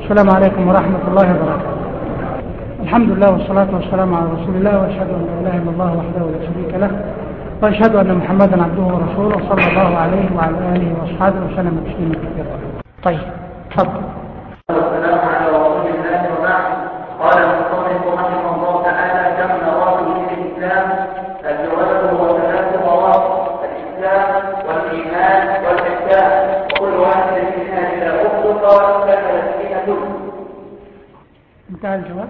السلام عليكم ورحمة الله وبركاته. الحمد لله والصلاة والسلام على رسول الله، وأشهد أن لا إله إلا الله وحده لا شريك له، وأشهد أن محمدا عبده ورسوله صلى الله عليه وعلى آله وأصحابه وسلم تسليما كثيرا. طيب تفضل. والسلام على رسول الله وبعد. قال المصنف رحمه الله تعالى: كم مراتب في الإسلام؟ الجواب هو 3 مراتب: الإسلام والإيمان والإحسان، وكل واحد منها إذا أطلق كملت فيها كله. انتهى الجواب؟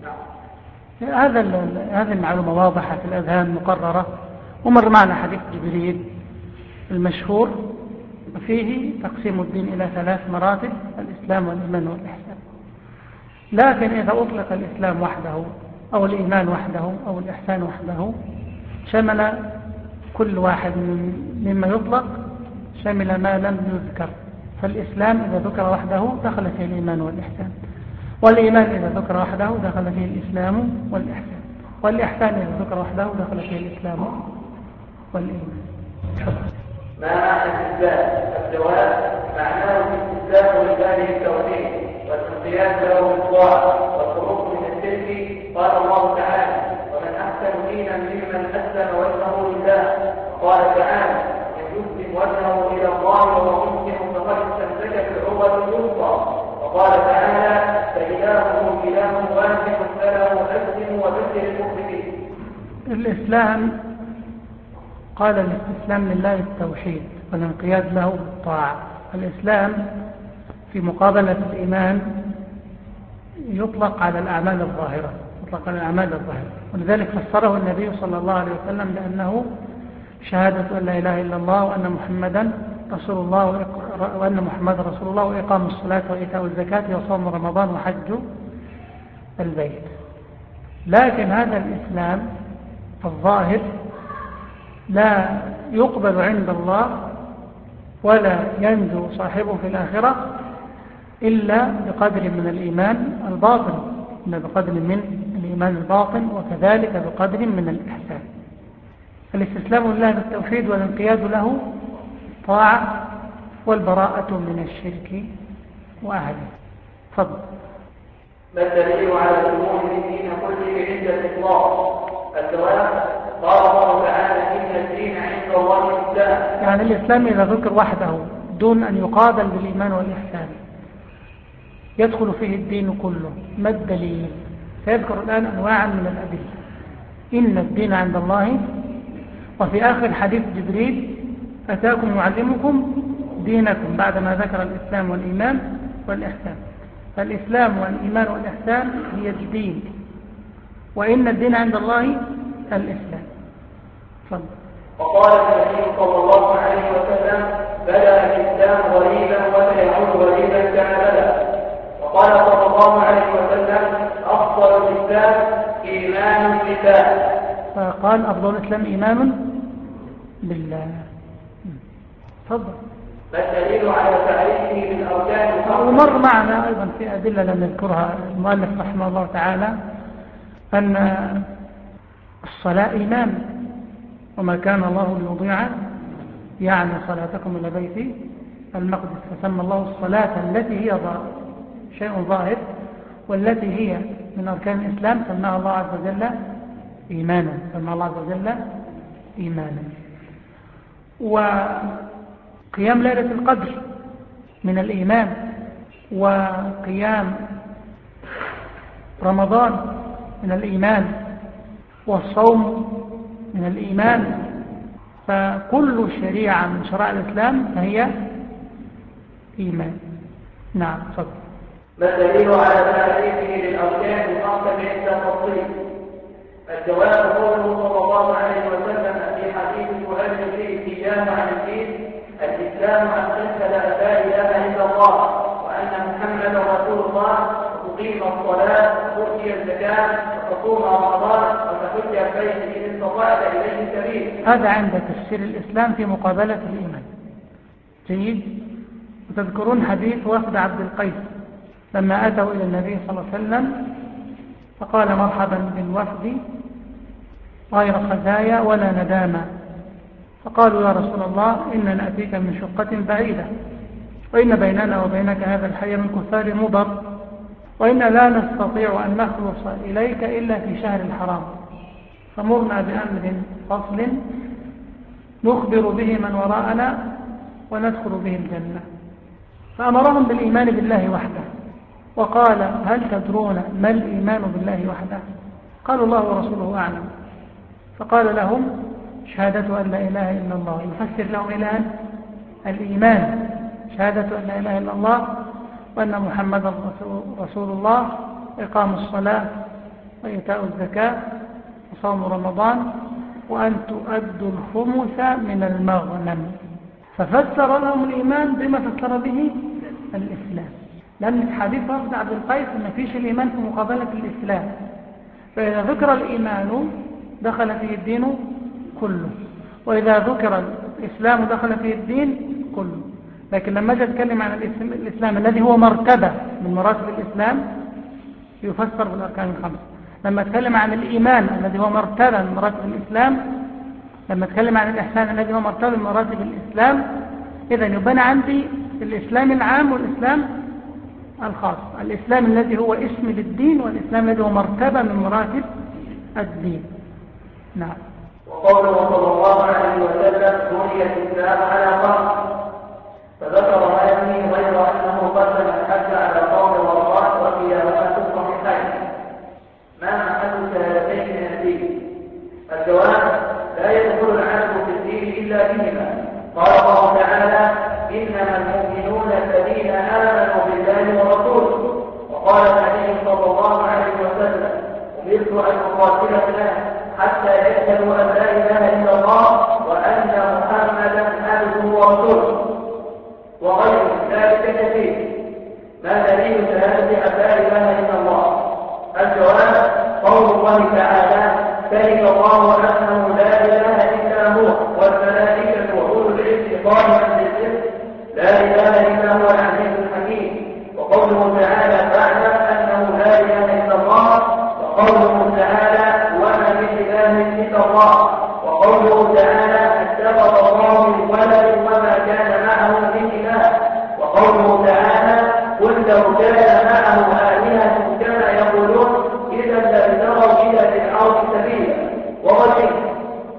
هذه المعلومة واضحة في الأذهان مقررة، ومر معنا حديث جبريل المشهور فيه تقسيم الدين إلى 3 مراتب: الإسلام والإيمان والإحسان. لكن إذا أطلق الإسلام وحده أو الإيمان وحده أو الإحسان وحده شمل كل واحد مما يطلق، شمل ما لم يذكر. فالإسلام إذا ذكر وحده دخل فيه الإيمان والإحسان، والإيمان إذا ذكر وحده دخل فيه الإسلام والإحسان، والإحسان إذا ذكر وحده دخل فيه الإسلام والإيمان. ما معنى الإسلام؟ الجواب: معناه الاستسلام لله التوحيد والانقياد له بالطاعة والخروج من الشرك. قال الله تعالى: ومن أحسن دينا ممن أسلم وجهه لله. وقال تعالى: من يسلم وجهه إلى الله وهو مسلم فقد استمسك بالعروة الوثقى. وقال تعالى: فإلهكم إله واحد فله أسلموا وبشر المخبتين. الإسلام قال الاستسلام لله التوحيد والانقياد له بالطاعة. الإسلام في مقابلة الإيمان يطلق على الأعمال الظاهرة، ولذلك فسره النبي صلى الله عليه وسلم بأنه شهادة أن لا إله إلا الله وأن محمدا رسول الله وإقام الصلاة وإيتاء الزكاة وصوم رمضان وحج البيت. لكن هذا الإسلام الظاهر لا يقبل عند الله ولا ينجو صاحبه في الآخرة إلا بقدر من الإيمان الباطن، وكذلك بقدر من الإحسان. الاستسلام لله بالتوحيد والانقياد له طاعة، والبراءة من الشرك وأهله. فضل. ما الدليل على الأمور الدين كله عند الإطلاق؟ الجواب: قال الله تعالى: إن الدين عند الله الإسلام. يعني الإسلام إذا ذكر وحده دون أن يقابل بالإيمان والإحسان يدخل فيه الدين كله. ما الدليل؟ سيذكر الآن أنواعا من الأدلة. إن الدين عند الله، وفي آخر حديث جبريل: أتاكم يعلمكم دينكم، بعدما ذكر الإسلام والإيمان والإحسان. فالإسلام والإيمان والإحسان هي الدين، وإن الدين عند الله الإسلام. فضل. وقال النبي صلى الله عليه وسلم: بدأ الإسلام غريبا وسيعود غريبا كما بدأ. وقال صلى الله عليه وسلم: أفضل الإسلام إيمان بالله. فقال أفضل الإسلام إيمان بالله. تفضل. ما الدليل على تعريفه بالأركان الخمسة؟ ومر معنا أيضا في أدلة لم يذكرها المؤلف رحمه الله تعالى أن الصلاة إيمان، وما كان الله ليضيع يعني صلاتكم إلى بيت المقدس. فسمى الله الصلاة التي هي شيء ظاهر والتي هي من أركان الإسلام سماها الله عز وجل إيمانا. وقيام ليلة القدر من الإيمان، وقيام رمضان من الإيمان، والصوم من الإيمان. فكل شريعة من شرائع الإسلام فهي إيمان. نعم. صدق. ما الدليل على تعريفه للأركان الخمسة عند التفصيل؟ الجواب: قوله صلى الله عليه وسلم في حديث سؤال جبريل إياه عن الدين: الإسلام أن تشهد أن لا إله إلا الله وأن محمدا رسول الله، وتقيم الصلاة وتؤتي الزكاة وتصوم رمضان وتحج البيت إن استطعت إليه سبيل. هذا عند تفسير الإسلام في مقابلة الإيمان. جيد. وتذكرون حديث وفد عبد القيس لما أتوا إلى النبي صلى الله عليه وسلم فقال: مرحبا بالوفد غير خزايا ولا ندامة. فقالوا: يا رسول الله إننا نأتيك من شقة بعيدة، وإن بيننا وبينك هذا الحي من كفار مضر، وإنا لا نستطيع أن نخلص إليك إلا في شهر الحرام، فمرنا بأمر فصل نخبر به من وراءنا وندخل به الجنة. فأمرهم بالإيمان بالله وحده، وقال هل تدرون ما الإيمان بالله وحده؟ قالوا الله ورسوله أعلم. فقال لهم شهادة أن لا إله إلا الله، يفسر لهم الآن الإيمان، شهادة أن لا إله إلا الله وأن محمدا رسول الله، إقام الصلاة وإيتاء الزكاة وصوم رمضان وأن تؤدوا الخمس من المغنم. ففسر لهم الإيمان بما فسر به الإسلام، لأن حديث وفد عبد القيس ما فيش الإيمان في مقابلة الإسلام، فإذا ذكر الإيمان دخل فيه الدين كله، وإذا ذكر الإسلام دخل فيه الدين كله. لكن لما جاء يتكلم عن الإسلام الذي هو مرتبة من مراتب الإسلام يفسر بالأركان الخمسة. لما يتكلم عن الإيمان الذي هو مرتبة من مراتب الإسلام، لما يتكلم عن الإحسان الذي هو مرتبة من مراتب الإسلام، إذن يبنى عندي الإسلام العام والإسلام الخاص، الإسلام الذي هو اسم للدين والإسلام الذي هو مرتبة من مراتب الدين. نعم. وقوله صلى الله عليه وسلم بني الإسلام على خمس، فذكر ما يبني غير أنه قدم الحج على قول ورضان وكلاهما في الصحيحين. ما محل شهادتين من الدين؟ الجواب لا يدخل العبد في الدين إلا بهما. قال الله تعالى إنما المؤمنون الذين آمنوا بالله ورسوله. وقال النبي صلى الله عليه وسلم أمرت أن أقاتل الناس حتى يشهدوا أن لا إله إلا الله وأن محمدا عبده ورسوله، وغير ذلك كثير. ما دليل شهادة أن لا إله إلا الله؟ الجواب قول الله تعالى شهد الله أنه لا إله إلا هو والملائكة وأولو العلم قائما بالقسط لا إله إلا هو العزيز الحكيم. وقوله تعالى فاعلم أنه لا إله إلا الله، وقوله تعالى وما من إله إلا الله، وقوله تعالى اتخذ الله من ولد وما كان معه من إله، وقوله تعالى قل لو كان معه آلهة كما يقولون إذا لابتغوا إلى فرعون سبيلا. وغيره.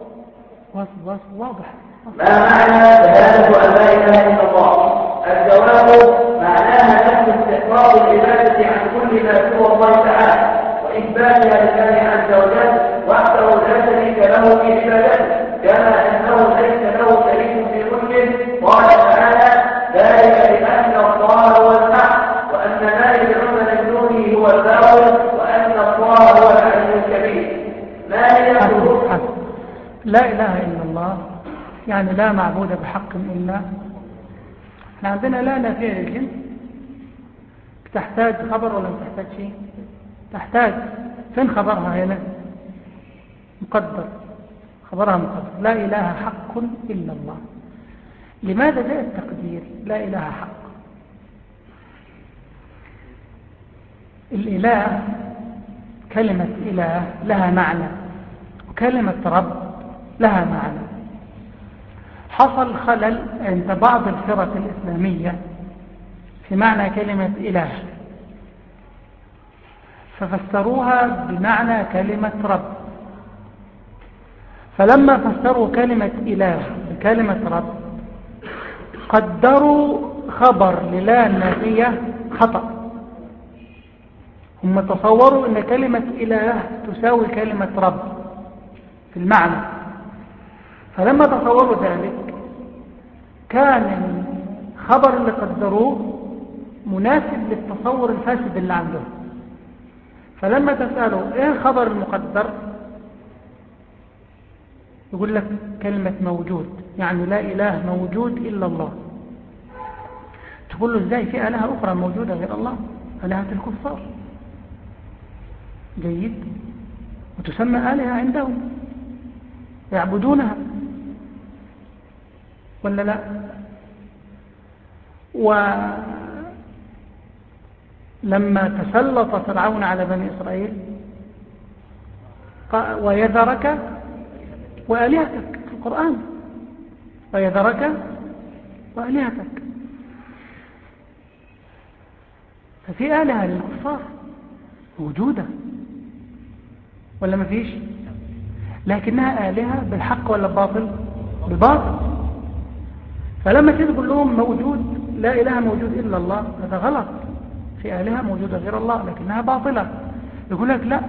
واضح. ما معنى شهادة أن لا إله إلا الله؟ الجواب معناها نفي استحقاق العبادة عن كل ما سوى الله تعالى، وإثباتها لله عز وجل وحده لا شريك له في عبادته، كما أنه ليس له شريك في ملكه. قال تعالى ذلك بأن الله هو الحق وأن ما يدعون من دونه هو الباطل وأن الله هو العلي الكبير. ما هي شروط لا إله إلا الله؟ يعني لا معبود بحق إلا. احنا عندنا لا نافية للجنس، تحتاج خبر ولا تحتاج شيء؟ تحتاج. فين خبرها هنا؟ مقدر، خبرها مقدر. لا إله حق إلا الله. لماذا جاء التقدير لا إله حق؟ الإله كلمة إله لها معنى، وكلمة رب لها معنى. حصل خلل عند بعض الفرق الإسلامية في معنى كلمة إله، ففسروها بمعنى كلمة رب. فلما فسروا كلمة إله بكلمة رب قدروا خبر للا النافية خطأ. هم تصوروا أن كلمة إله تساوي كلمة رب في المعنى، فلما تصوروا ذلك كان الخبر اللي قدروه مناسب للتصور الفاسد اللي عندهم. فلما تسألوا ايه الخبر المقدر يقول لك كلمة موجود، يعني لا إله موجود إلا الله. تقول له ازاي في آلهة أخرى موجودة غير الله؟ آلهة الكفار. جيد، وتسمى آلهة عندهم يعبدونها ولا لا؟ ولما تسلط فرعون على بني إسرائيل ويذرك وآلهتك في القرآن، ويذرك وآلهتك. ففي آلهة للكفار موجودة ولا ما فيش؟ لكنها آلهة بالحق ولا بالباطل؟ بالباطل. فلما تقول لهم موجود لا إله موجود إلا الله، هذا غلط. في آلهة موجودة غير الله لكنها باطلة. يقول لك لا،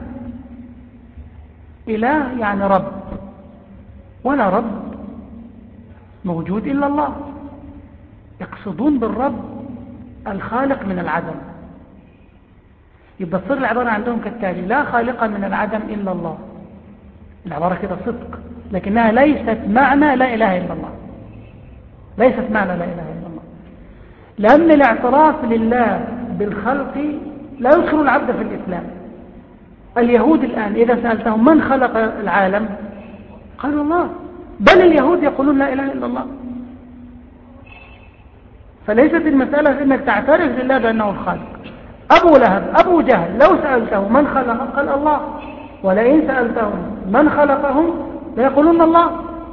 إله يعني رب، ولا رب موجود إلا الله. يقصدون بالرب الخالق من العدم. يبقى تصير العبارة عندهم كالتالي: لا خالق من العدم إلا الله. العبارة كده صدق، لكنها ليست معنى لا إله إلا الله، ليست معنى لا إله إلا الله. لأن الاعتراف لله بالخلق لا يدخل العبد في الإسلام. اليهود الآن إذا سألتهم من خلق العالم قالوا الله، بل اليهود يقولون لا إله إلا الله. فليست المسألة في أنك تعترف لله بأنه الخالق. أبو لهب أبو جهل لو سألته من خلق قال الله، ولئن سألتهم من خلقهم ليقولون الله،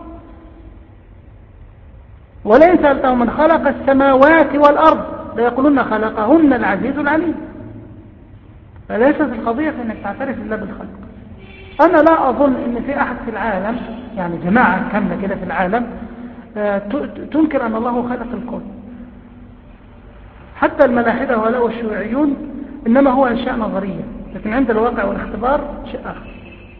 ولئن سألتهم من خلق السماوات والأرض ليقولون خلقهن العزيز العليم. فليست القضية في أنك تعترف لله بالخلق. أنا لا أظن أن في أحد في العالم، يعني جماعة كاملة كده في العالم، تنكر أن الله خلق الكون. حتى الملاحدة وهؤلاء الشيوعيون إنما هو أشياء نظرية، لكن عند الواقع والاختبار شيء آخر.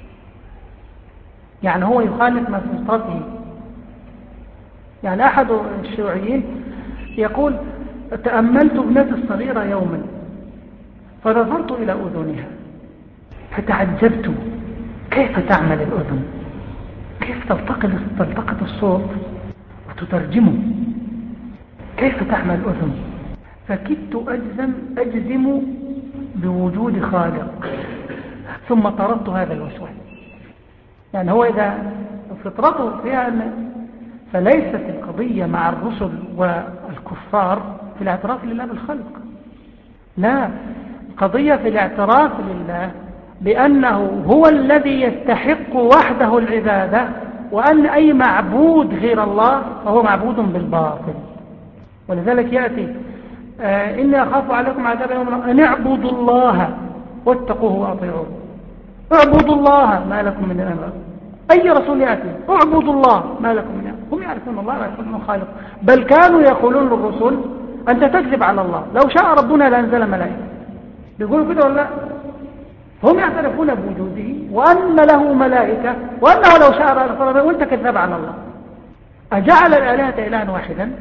يعني هو يخالف ما في فطرته. يعني أحد الشيوعيين يقول: تأملت ابنتي الصغيرة يوما فنظرت إلى أذنها فتعجبت كيف تعمل الأذن، كيف تلتقط الصوت وتترجمه، كيف تعمل الأذن، فكدت أجزم بوجود خالق، ثم طردت هذا الوسواس. يعني هو إذا فطرته فيها فليست القضية مع الرسل والكفار في الاعتراف لله بالخلق، لا، القضية في الاعتراف لله بأنه هو الذي يستحق وحده العبادة، وأن أي معبود غير الله فهو معبود بالباطل. ولذلك يأتي: إني أخاف عليكم عذاب يوم أن اعبدوا الله واتقوه وأطيعوه. اعبدوا الله ما لكم من إله. أي رسول يأتي: اعبدوا الله ما لكم من إله. هم يعرفون الله ويعرفون خالق، بل كانوا يقولون للرسل: أنت تكذب على الله، لو شاء ربنا لأنزل ملائكة. بيقولوا كده ولا لا؟ هم يعترفون بوجوده وأن له ملائكة، وأنه لو شاء ربنا، وأنت كذب على الله. أجعل الآلهة إلها واحدا؟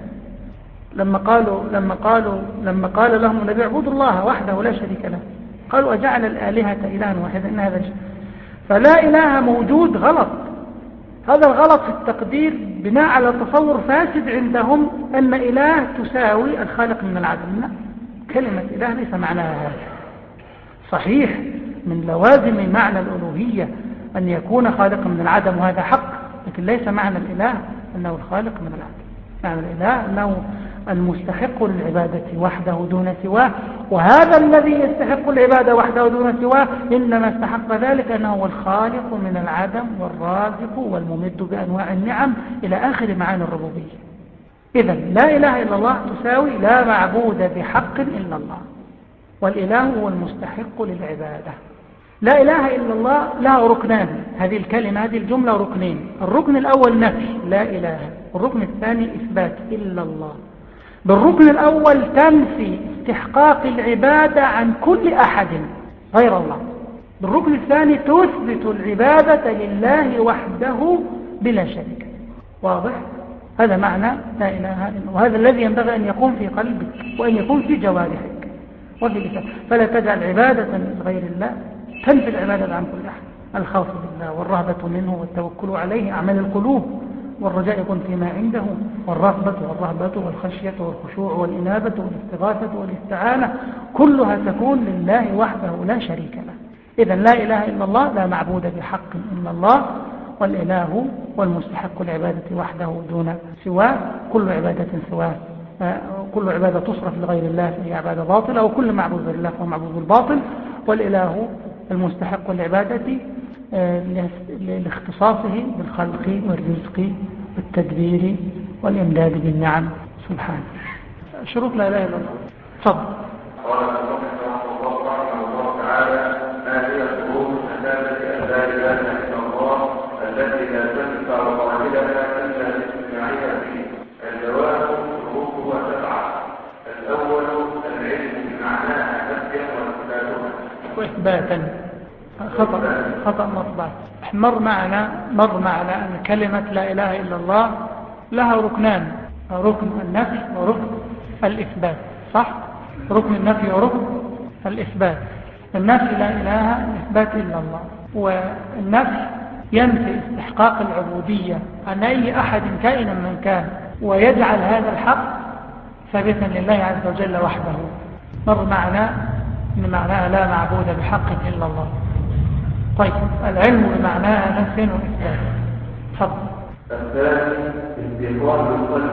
لما قال لهم النبي: اعبدوا الله وحده لا شريك له، قالوا: أجعل الآلهة إلها واحدا إن هذا شيء. فلا إله موجود غلط. هذا الغلط في التقدير بناء على تصور فاسد عندهم أن إله تساوي الخالق من العدم. لا، كلمة إله ليس معناها هذا. صحيح من لوازم معنى الألوهية أن يكون خالقا من العدم، وهذا حق، لكن ليس معنى الإله أنه الخالق من العدم. معنى الإله أنه المستحق للعبادة وحده دون سواه، وهذا الذي يستحق العبادة وحده دون سواه إنما استحق ذلك أنه هو الخالق من العدم والرازق والممد بأنواع النعم إلى آخر معاني الربوبية. إذن لا إله إلا الله تساوي لا معبود بحق إلا الله، والإله هو المستحق للعبادة. لا إله إلا الله لها ركنان. هذه الكلمة، هذه الجملة ركنين: الركن الأول نفي لا إله، والركن الثاني إثبات إلا الله. بالركن الأول تنفي استحقاق العبادة عن كل أحد غير الله. بالركن الثاني تثبت العبادة لله وحده بلا شريك. واضح؟ هذا معنى لا إله إلا الله، وهذا الذي ينبغي أن يكون في قلبك وأن يكون في جوارحك وفي لسانك. فلا تجعل عبادة لغير الله تنفي العبادة عن كل أحد. الخوف بالله والرهبة منه والتوكل عليه أعمال القلوب، والرجاء يكون فيما عنده، والرغبة والرهبة والخشية والخشوع والإنابة والاستغاثة والاستعانة كلها تكون لله وحده لا شريك له. إذن لا إله إلا الله لا معبود بحق إلا الله، والإله والمستحق العبادة وحده دون سواه. كل عبادة سواه، كل عبادة تصرف لغير الله فهي عبادة باطلة، وكل معبود غير الله فهو معبود الباطل. والإله المستحق العبادة لاختصاصه بالخلق والرزق والتدبير والإمداد بالنعم سبحانه. شروط لا إله إلا الله. تفضل. وإثباتا. خطأ مطبع. مر معنا أن كلمة لا إله إلا الله لها ركنان، ركن النفي وركن الإثبات، صح؟ ركن النفي وركن الإثبات. النفي لا إله إثبات إلا الله، والنفي ينفي استحقاق العبودية عن أي أحد كائنا من كان، ويجعل هذا الحق ثابتا لله عز وجل وحده. مر معنا أن معناها لا معبود بحق إلا الله. طيب، العلم بمعناها نفي وإثبات. تفضل. الثاني استيقاظ القلب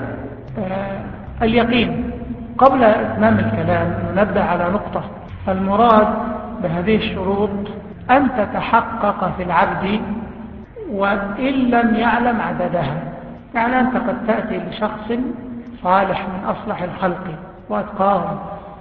بها. اليقين. قبل إتمام الكلام ننبه على نقطة. المراد بهذه الشروط أن تتحقق في العبد وإن لم يعلم عددها. يعني أنت قد تأتي لشخص صالح من أصلح الخلق وأتقاهم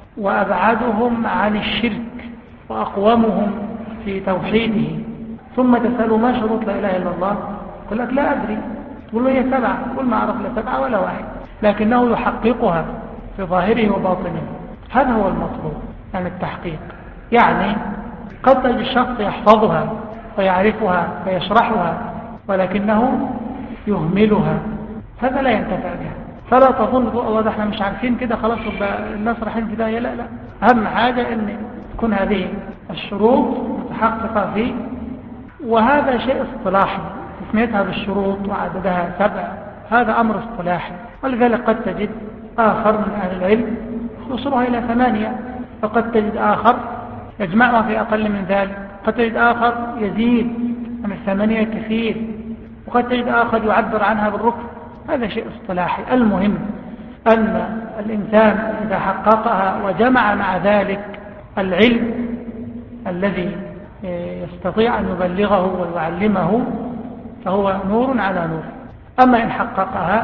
وأبعدهم عن الشرك وأقومهم في توحيده، ثم تسأله ما شروط لا إله إلا الله؟ يقول لك لا أدري. تقول له هي 7، قل ما أعرف لا 7 ولا 1، لكنه يحققها في ظاهره وباطنه. هذا هو المطلوب، يعني التحقيق. يعني قد تجد الشخص يحفظها ويعرفها ويشرحها ولكنه يهملها، هذا لا ينتفع بها. فلا تظن الله ده احنا مش عارفين كده خلاص الناس رايحين في داهية. لا، أهم حاجة أن تكون هذه الشروط متحققة فيه. وهذا شيء اصطلاحي، تسميتها بالشروط وعددها 7 هذا أمر اصطلاحي. ولذلك قد تجد آخر من أهل العلم يوصلها إلى 8، وقد تجد آخر يجمعها في أقل من ذلك، قد تجد آخر يزيد عن 8 كثير، وقد تجد آخر يعبر عنها بالركن. هذا شيء اصطلاحي. المهم أن الإنسان إذا حققها وجمع مع ذلك العلم الذي يستطيع أن يبلغه ويعلمه فهو نور على نور. أما إن حققها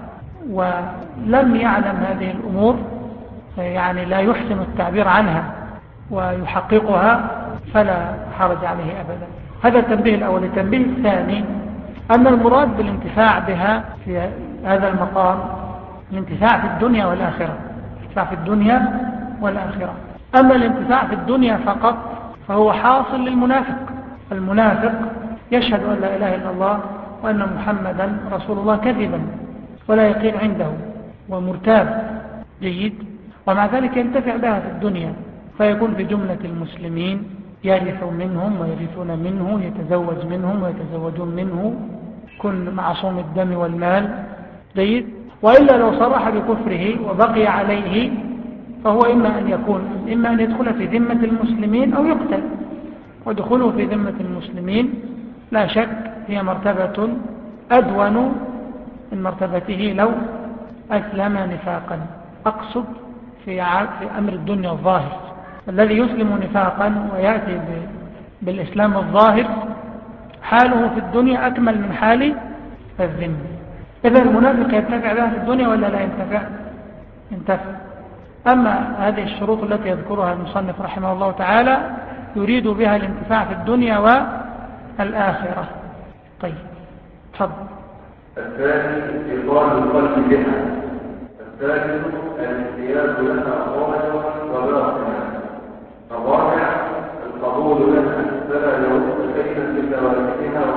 ولم يعلم هذه الأمور، يعني لا يحسن التعبير عنها ويحققها، فلا حرج عليه أبدا. هذا التنبيه الأول. التنبيه الثاني أن المراد بالانتفاع بها في هذا المقام الانتفاع في الدنيا والآخرة، الانتفاع في الدنيا والآخرة. أما الانتفاع في الدنيا فقط فهو حاصل للمنافق. المنافق يشهد أن لا إله إلا الله وأن محمدا رسول الله كذبا ولا يقين عنده ومرتاب جيد، ومع ذلك ينتفع بها في الدنيا فيكون في جملة المسلمين، يرث منهم ويرثون منه، يتزوج منهم ويتزوجون منه، كن معصوم الدم والمال جيد. وإلا لو صرح بكفره وبقي عليه فهو إما أن يدخل في ذمة المسلمين أو يقتل. ودخوله في ذمة المسلمين لا شك هي مرتبة أدون من مرتبته لو أسلم نفاقا. أقصد في أمر الدنيا الظاهر. الذي يسلم نفاقا ويأتي بالإسلام الظاهر حاله في الدنيا أكمل من حال الذمة. إذا المنافق ينتفع بها في الدنيا ولا لا ينتفع؟ أما هذه الشروط التي يذكرها المصنف رحمه الله تعالى يريد بها الانتفاع في الدنيا والآخرة. طيب، تفضل. الثاني استيقاظ القلب بها. الثالث الانقياد لها ظاهرا وباطنا. الرابع القبول لها فلا يرد شيئا بثوابتها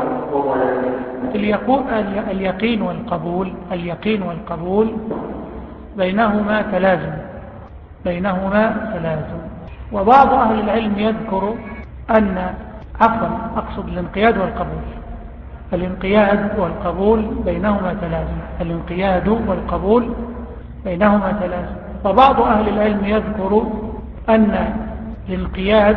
ومقتضياتها. اليقين والقبول بينهما تلازم. وبعض أهل العلم يذكر أن أقصد الانقياد والقبول. الانقياد والقبول بينهما تلازم. وبعض أهل العلم يذكر أن الانقياد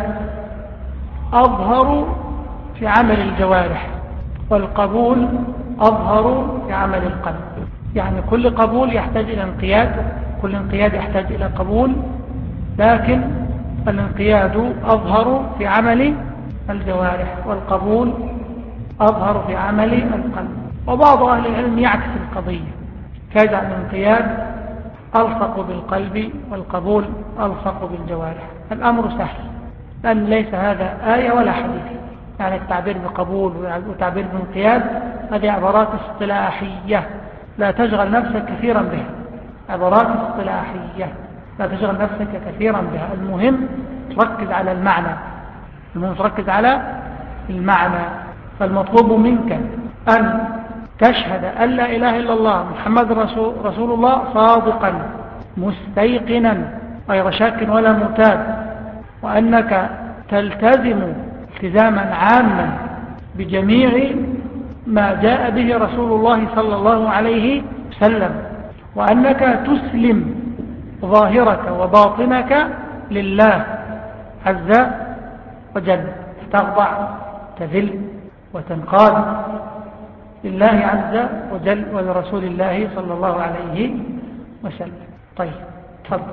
أظهر في عمل الجوارح والقبول أظهر في عمل القلب. يعني كل قبول يحتاج إلى انقياد، كل انقياد يحتاج إلى قبول، لكن الانقياد أظهر في عمل الجوارح والقبول أظهر في عمل القلب. وبعض أهل العلم يعكس القضية، كيجعل الانقياد ألصق بالقلب والقبول ألصق بالجوارح. الأمر سهل، لأن ليس هذا آية ولا حديث. يعني التعبير بقبول وتعبير بانقياد هذه عبارات اصطلاحية لا تشغل نفسك كثيرا بها. المهم تركز على المعنى، تركز على المعنى. فالمطلوب منك أن تشهد أن لا إله إلا الله محمد رسول الله صادقا مستيقنا غير شاك ولا مرتاب، وأنك تلتزم التزاما عاما بجميع ما جاء به رسول الله صلى الله عليه وسلم، وأنك تسلم ظاهرك وباطنك لله عز وجل، تخضع تذل وتنقاد لله عز وجل ولرسول الله صلى الله عليه وسلم. طيب تفضل.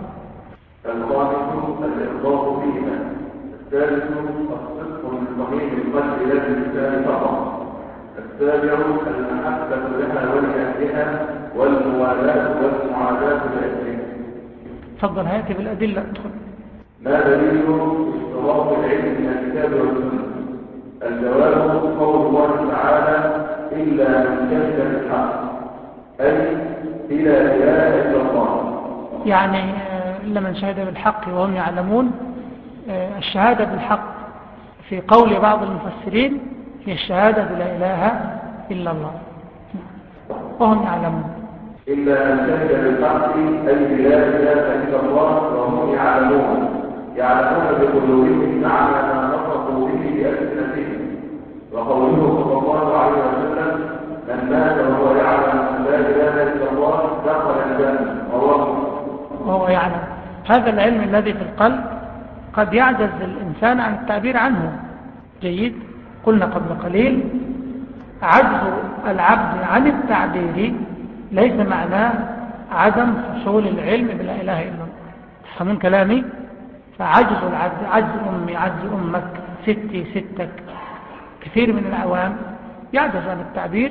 الخامس الإخلاص فيها. الثالث الصدق من صميم القلب لا باللسان فقط. السابع المحبة لها ولأهلها والموالاة والمعاداة لأهلها. تفضل هاتي بالأدلة. ادخل. ما دليل اشتراط العلم من الكتاب والسنة؟ الجواب قول الله تعالى إلا من شهد بالحق، أي إلى إله إلا الله، يعني إلا من شهد بالحق وهم يعلمون. الشهادة بالحق في قول بعض المفسرين هي الشهادة بلا إله إلا الله وهم يعلمون. إلا من شهد بالحق أي بلا إله إلا الله وهم يعلمون بقلوبهم معنى ما نطقوا به بألسنتهم. وقوله صلى الله عليه وسلم من مات وهو يعلم أن لا إله إلا الله دخل الجنة وهو يعلم. هذا العلم الذي في القلب قد يعجز الإنسان عن التعبير عنه. جيد. قلنا قبل قليل عجز العبد عن التعبير ليس معناه عدم حصول العلم بلا إله إلا الله. تفهمون كلامي؟ فعجز العبد، عجز أمي، عجز أمك، ستي، ستك، كثير من العوام يعجز عن التعبير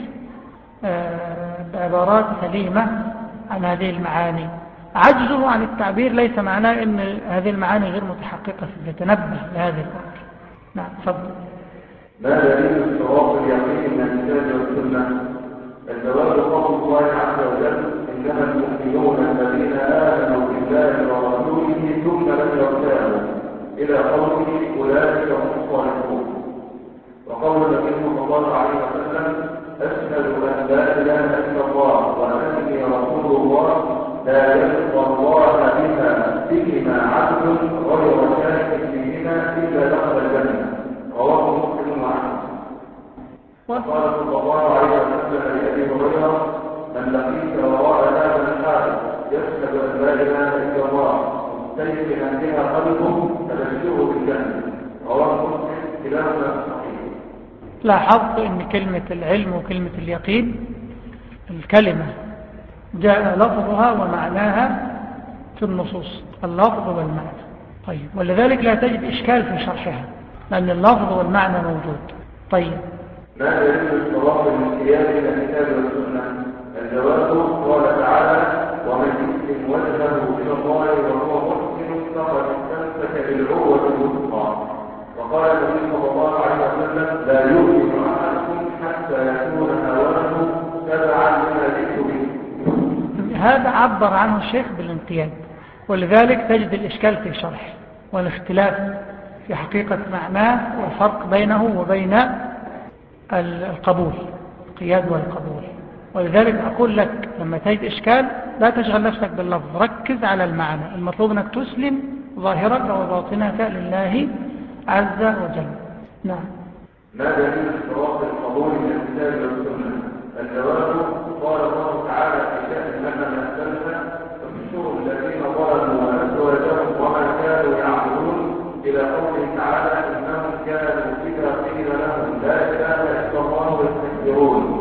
بعبارات سليمة عن هذه المعاني. عجزه عن التعبير ليس معناه أن هذه المعاني غير متحققة، فيتنبه لهذه الأمر. نعم تفضل. ما دليل اشتراط اليقين من الكتاب والسنة؟ الجواب قول الله عز وجل إنما المؤمنون الذين آمنوا بالله ورسوله ثم لم يرتابوا إلى قوله أولئك هم الصالحون. وقول النبي صلى الله عليه وسلم أشهد أن لا إله إلا الله وأني رسول الله لا يلقى الله بهما عبد غير شاك فيهما إلا دخل الجنة. رواه مسلم وأحمد. وقال صلى الله عليه وسلم لأبي هريرة من لقيت وراء هذا الحائط يشهد أن لا إله إلا الله مستيقنا بها قلبه فبشره بالجنة. رواه مسلم كلاهما صحيح. لاحظت أن كلمة العلم وكلمة اليقين الكلمة جاء لفظها ومعناها في النصوص، اللفظ والمعنى. طيب، ولذلك لا تجد إشكال في شرحها لأن اللفظ والمعنى موجود. طيب، ما دليل اشتراط الانقياد الى الكتاب والسنه؟ الجواب قال تعالى ومن يسلم وجهه الى الله وهو محسن فقد استمسك بالعروه الوثقى. وقال النبي صلى الله عليه وسلم لا يؤمن احدكم حتى يكون هواه تبعا لما جئت به. هذا عبر عنه الشيخ بالانقياد، ولذلك تجد الإشكال في شرح والاختلاف في حقيقة معناه والفرق بينه وبين القبول، القياد والقبول. ولذلك أقول لك لما تجد إشكال لا تشغل نفسك باللفظ، ركز على المعنى. المطلوب أنك تسلم ظاهرك وباطنك لله عز وجل. نعم. ما دليل اشتراط القبول من الكتاب والسنة؟ الجواب قال الله تعالى في شأن من أسلمنا وبشر الذين ظلموا وأزواجهم وما كانوا يعبدون إلى قوله تعالى إنهم كانوا إذا قيل لهم لا إله إلا الله يستكبرون.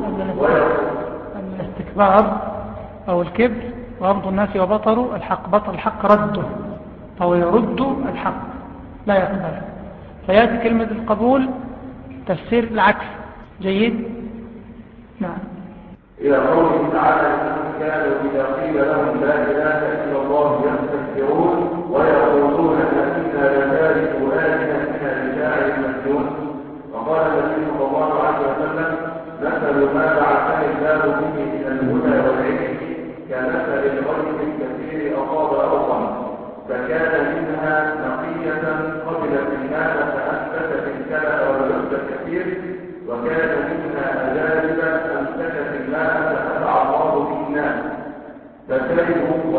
الاستكبار أو الكبر غمض الناس وبطروا الحق، بطر الحق رده أو يرد الحق لا يقبل. فيأتي كلمة القبول تفسير العكس. جيد. نعم. إلى قوله تعالى إنهم كانوا إذا قيل لهم لا إله إلا الله يستكبرون ويقولون أئنا لتاركوا آلهتنا لشاعر مجنون. وقال النبي صلى الله عليه وسلم مثل ما بعثني الله به من الهدى والعلم كمثل الغيث الكثير أصاب أرضا فكان منها نقية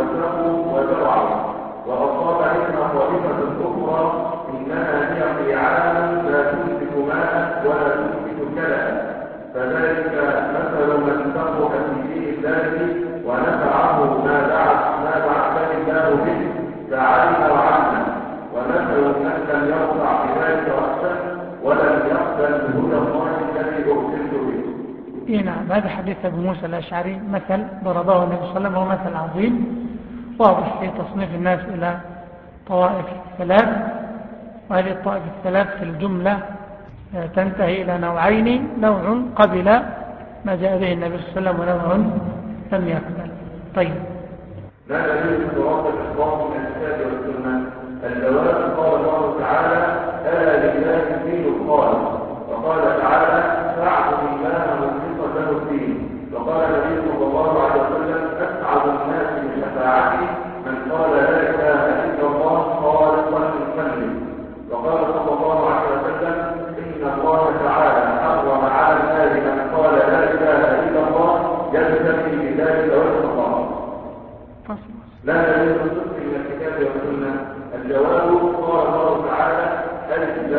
وسقوا وزرعوا، وأصاب منها طائفة أخرى إنها هي قيعان لا تمسك ماء ولا تمسك كلأ، فذلك مثل من تقوى في دين الله ونفعه ما بعثني الله به فعلم وعلم، ومثل من لم يرفع بذلك رأسا ولم يقبل بهدى الله الذي أرسلت به. نعم، هذا حديث أبو موسى الأشعري مثل ضربه النبي صلى الله عليه وسلم، هو مثل عظيم واضح في تصنيف الناس إلى طوائف ثلاث، وهذه الطائف الثلاث في الجملة تنتهي إلى نوعين: نوع قبل ما جاء به النبي صلى الله عليه وسلم ونوع لم يقبل. طيب، ما دليل صراط الإخلاص من الكتاب والسنة؟ الجواب قال الله تعالى: ألا لله الدين الخالص، وقال تعالى: فاعبد الله مخلصا له الدين، وقال النبي صلى الله عليه وسلم: أسعد الناس بشفاعتي من قال لا إله إلا الله خالصا من قلبه، وقال صلى الله عليه وسلم: إن الله تعالى حرم على النار من قال لا إله إلا الله يبتغي بذلك وجه الله. لا دليل الصدق من الكتاب والسنة؟ الجواب قال الله تعالى: ألف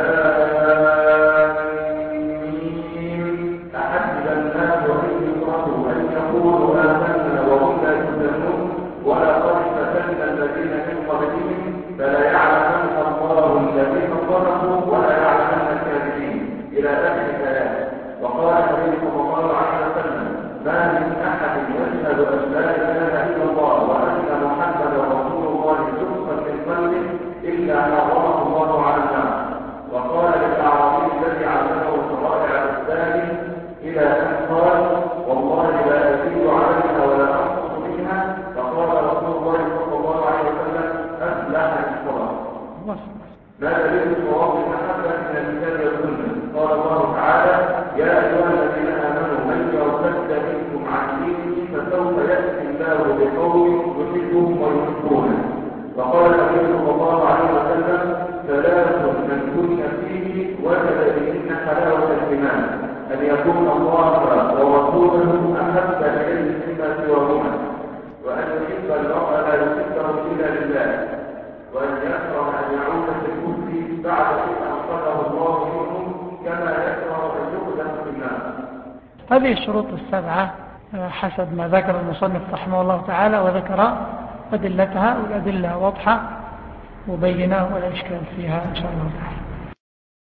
أحسب الناس أن يتركوا أن يقولوا آمنا وهم لا يفتنون ولقد فتنا الذين من قبلهم فلا يعلمن الله الذين صدقوا ولا يعلمن الكاذبين إلى آخر الآيات. وقال النبي صلى الله عليه وسلم: ما من أحد يشهد أن لا إله إلا الله وأن محمدا رسول الله صدقا من قلبه إلا حرمه الله على النار. وقال للأعرابي الذي علمه شرائع الإسلام إلى أن قال: والله لا أزيد عليها ولا أنقص منها، فقال رسول الله صلى الله عليه وسلم: أفلح الصلاة. ما دليل صواب المحبة من الكتاب والسنة؟ قال الله تعالى: يا أيها الذين آمنوا من يرتد منكم عن دينه فسوف يأتي الله بقوم يحبهم ويحبونه. وقال النبي صلى الله عليه وسلم: ثلاث من كن فيه وجد بهن حلاوة الإيمان: أن يكون الله ورسوله أحب إليه مما سواهما، وأن يحب المرء لا يحبه إلا لله، وأن يكره أن يعود في الكفر بعد إذ أنقذه الله منه كما يكره أن يقذف في النار. هذه الشروط السبعة حسب ما ذكر المصنف رحمه الله تعالى، وذكر أدلتها، والأدلة واضحة وبينة ولا إشكال فيها إن شاء الله تعالى.